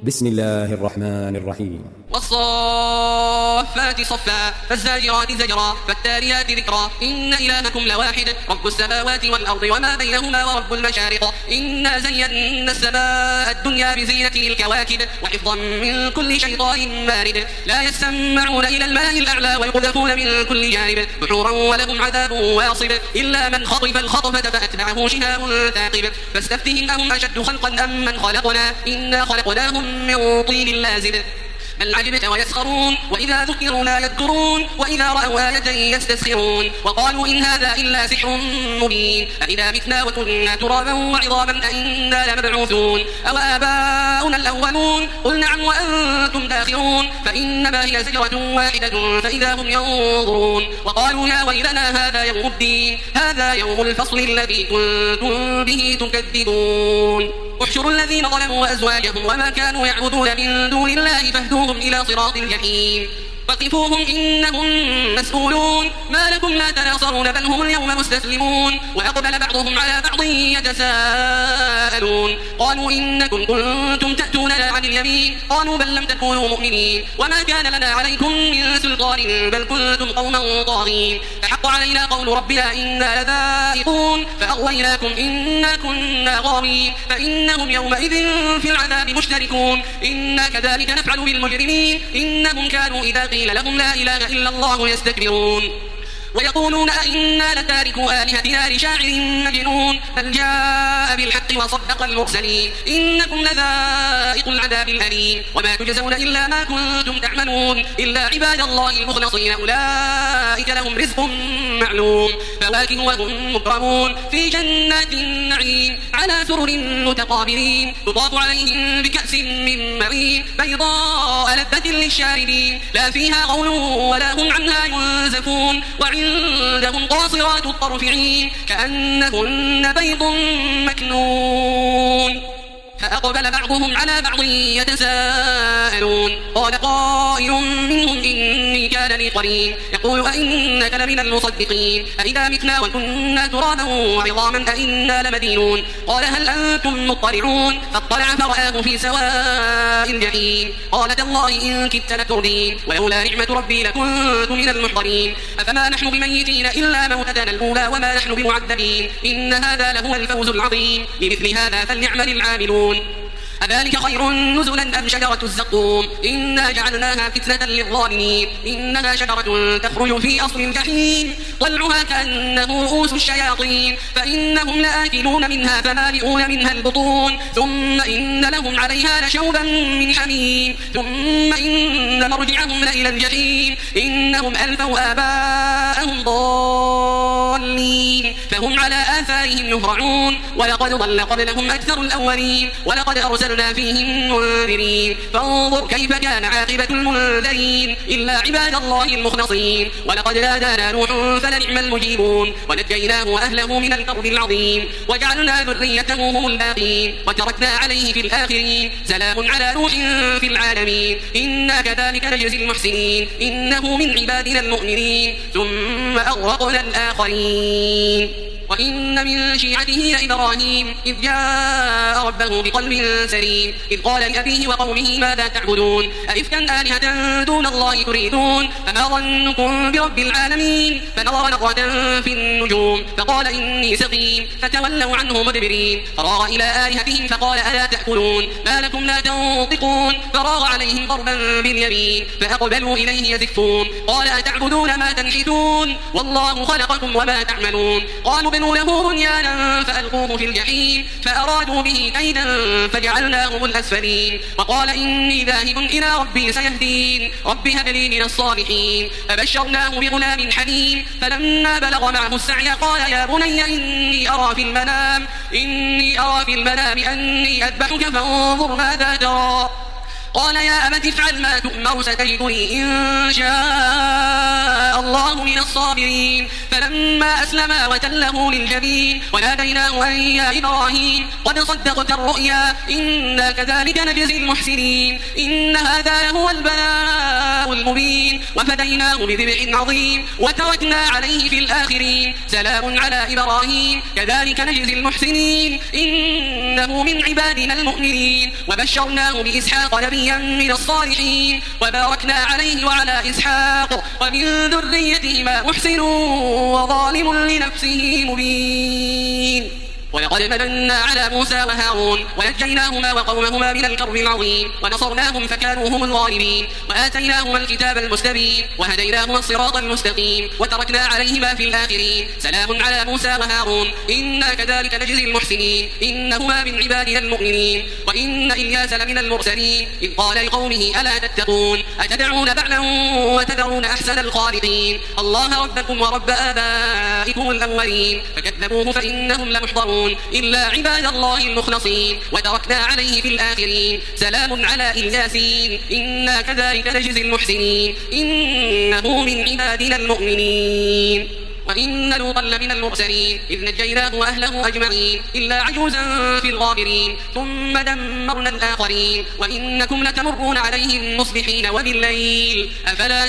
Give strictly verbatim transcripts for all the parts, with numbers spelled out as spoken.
بسم الله الرحمن الرحيم. والصافات صفا فالزاجرات زجرا فالتاليات ذكرا إن إلهكم لواحد رب السماوات والأرض وما بينهما ورب المشارق إنا زينا السماء الدنيا بزينة الكواكب وحفظا من كل شيطان مارد لا يسمعون إلى الماء الأعلى ويقذفون من كل جانب دحورا ولهم عذاب واصب إلا من خطف الخطفة فأتبعه شهاب ثاقب فاستفتهم أهم أشد خلقا أم من خلقنا إنا خلقناهم من طين لازب بل عجبت ويسخرون وإذا ذكروا لا يذكرون وإذا رأوا آية يستسخرون وقالوا إن هذا إلا سحر مبين أإذا متنا وكنا ترابا وعظاما أإنا لمبعوثون أو آباؤنا الأولون قل نعم وأنتم داخرون فإنما هي زجرة واحدة فإذا هم ينظرون وقالوا يا ويلنا هذا يوم الدين هذا يوم الفصل الذي كنتم به تكذبون احشروا الذين ظلموا وأزواجهم وما كانوا يعبدون من دون الله فاهدوهم إلى صراط الجحيم وقفوهم إنهم مسؤولون ما لكم لا تناصرون بل هم اليوم مستسلمون وأقبل بعضهم على بعض يتساءلون قالوا إنكم كنتم تأتوننا عن اليمين قالوا بل لم تكونوا مؤمنين وما كان لنا عليكم من سلطان بل كنتم قوما طاغين فحق علينا قول ربنا إنا لذائقون فأغويناكم إنا كنا غاوين فإنهم يومئذ في العذاب مشتركون إنا كذلك نفعل بالمجرمين إنهم كانوا إذا قيل لهم لا إله إلا الله يستكبرون ويقولون أئنا لتاركوا آلهتنا لشاعر مجنون بل جاء بالحق وصدق المرسلين إنكم لذائق العذاب الأليم وما تجزون إلا ما كنتم تعملون إلا عباد الله المخلصين أولئك لهم رزق معلوم فواكه وهم مكرمون في جنات النعيم على سرر متقابلين يطاف عليهم بكأس من معين بيضاء لذة للشاربين لا فيها غول ولا هم عنها ينزفون عندهم قاصرات الطرف عين كأنهن بيض مكنون فأقبل بعضهم على بعض يتساءلون قال قائل منهم إني كان لي قرين يقول أئنك لمن المصدقين أئذا متنا وكنا ترابا وعظاما أئنا لمدينون قال هل أنتم مطلعون فاطلع فرآه في سواء الجحيم قال تالله إن كدت لتردين ولولا نعمة ربي لكنت من المحضرين أفما نحن بميتين إلا موتتنا الأولى وما نحن بمعذبين إن هذا لهو الفوز العظيم لمثل هذا فليعمل العاملون أذلك خير نزلا أم شجرة الزقوم إنا جعلناها فتنة للظالمين إنها شجرة تخرج في أصل الجحيم طلعها كأنه رؤوس الشياطين فإنهم لآكلون منها فمالئون منها البطون ثم إن لهم عليها لشوبا من حميم ثم إن مرجعهم لإلى الجحيم إنهم ألفوا آباءهم ضالين فهم على آثارهم يهرعون ولقد ضل قبلهم أكثر الأولين ولقد أرسلنا فيهم منذرين فانظر كيف كان عاقبة المنذرين إلا عباد الله المخلصين ولقد نادانا نوح فلنعم المجيبون ونجيناه وأهله من الكرب العظيم وجعلنا ذريته هم الباقين وتركنا عليه في الآخرين سلام على نوح في العالمين إنا كذلك نجزي المحسنين إنه من عبادنا المؤمنين ثم أغرقنا الآخرين وإن من شيعته لإبراهيم إذ جاء ربه بقلب سليم إذ قال لأبيه وقومه ماذا تعبدون أئفكا آلهة دون الله تريدون فما ظنكم برب العالمين فنظر نظرة في النجوم فقال إني سقيم فتولوا عنه مدبرين فراغ إلى آلهتهم فقال ألا تأكلون ما لكم لا تنطقون فراغ عليهم ضربا باليمين فأقبلوا إليه يزفون قال أتعبدون ما تنحتون والله خلقكم وما تعملون قالوا بنوا له بنيانا فألقوه في الجحيم فأرادوا به كيدا فجعلناهم الأسفلين وقال إني ذاهب إلى ربي سيهدين رب هب لي من الصالحين فبشرناه بغلام حليم فلما بلغ معه السعي قال يا بني إني أرى في المنام إني أرى في المنام أني أذبحك فانظر ماذا ترى قال يا أبت افعل ما تؤمر ستجدني إن شاء الله من الصابرين فلما أسلما وتله للجبين وناديناه أن يا إبراهيم قد صدقت الرؤيا إنا كذلك نجزي المحسنين إن هذا هو البلاء المبين وفديناه بذبح عظيم وتركنا عليه في الآخرين سلام على إبراهيم كذلك نجزي المحسنين إنه من عبادنا المؤمنين وبشرناه بإسحاق نبيا من الصالحين وباركنا عليه وعلى إسحاق ومن ذريتهما محسن وظالم لنفسه مبين ولقد مننا على موسى وهارون ونجيناهما وقومهما من الكرب العظيم ونصرناهم فكانوا هم الغالبين وآتيناهما الكتاب المستبين وهديناهما الصراط المستقيم وتركنا عليهما في الآخرين سلام على موسى وهارون إنا كذلك نجزي المحسنين إنهما من عبادنا المؤمنين وإن إلياس لمن المرسلين إذ قال لقومه ألا تتقون أتدعون بعلا وتذرون أحسن الخالقين الله ربكم ورب آبائكم الأولين فكذبوه فإنهم لمحضرون إلا عباد الله المخلصين وتركنا عليه في الآخرين سلام على الياسين إنا كذلك نجزي المحسنين إنه من عبادنا المؤمنين وإن لوطا لمن المرسلين إذ نجيناه وأهله أجمعين إلا عجوزا في الغابرين ثم دمرنا الآخرين وإنكم لتمرون عليهم مصبحين وبالليل أفلا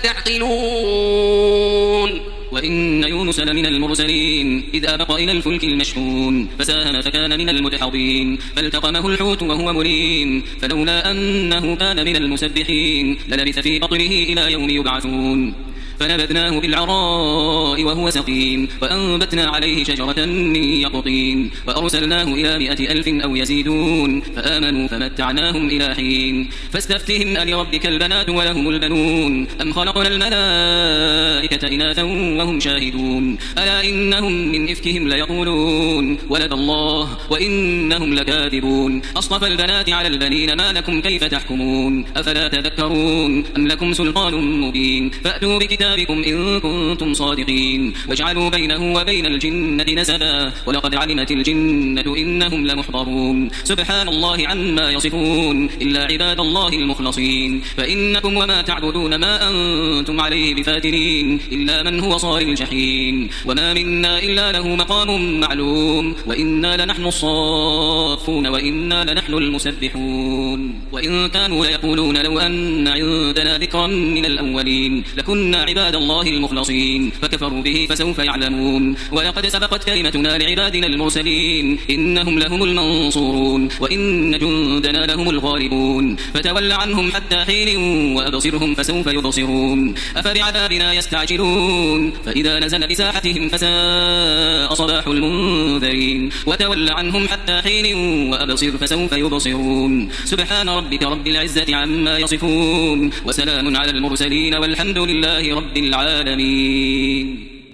تعقلون وإن يونس لمن المرسلين إذ أبق إلى الفلك المشحون فساهم فكان من المدحضين فالتقمه الحوت وهو مليم فلولا أنه كان من المسبحين للبث في بطنه إلى يوم يبعثون فنبذناه بالعراء وهو سقيم وأنبتنا عليه شجرة من يقطين وأرسلناه إلى مائة ألف أو يزيدون فآمنوا فمتعناهم إلى حين فاستفتهم ألربك البنات ولهم البنون أم خلقنا الملائكة إناثا وهم شاهدون ألا إنهم من إفكهم ليقولون ولد الله وإنهم لكاذبون أصطفى البنات على البنين ما لكم كيف تحكمون أفلا تذكرون أم لكم سلطان مبين فأتوا بكتاب بكم إن كنتم صادقين واجعلوا بينه وبين الجنة نسبا ولقد علمت الجنة إنهم لمحضرون سبحان الله عما يصفون إلا عباد الله المخلصين فإنكم وما تعبدون ما أنتم عليه بفاتنين إلا من هو صال الجحيم وما منا إلا له مقام معلوم وإنا لنحن الصافون وإنا لنحن المسبحون وإن كانوا ليقولون لو أن عندنا ذكرا من الأولين لكنا عباد الله المخلصين فكفروا به فسوف يعلمون ولقد سبقت كلمتنا لعبادنا المرسلين إنهم لهم المنصورون وإن جندنا لهم الغالبون فتول عنهم حتى حين وأبصرهم فسوف يبصرون أفبعذابنا يستعجلون فإذا نزل بساحتهم فساء صباح المنذرين وتول عنهم حتى حين وأبصر فسوف يبصرون سبحان ربك رب العزة عما يصفون وسلام على المرسلين والحمد لله رب العالمين.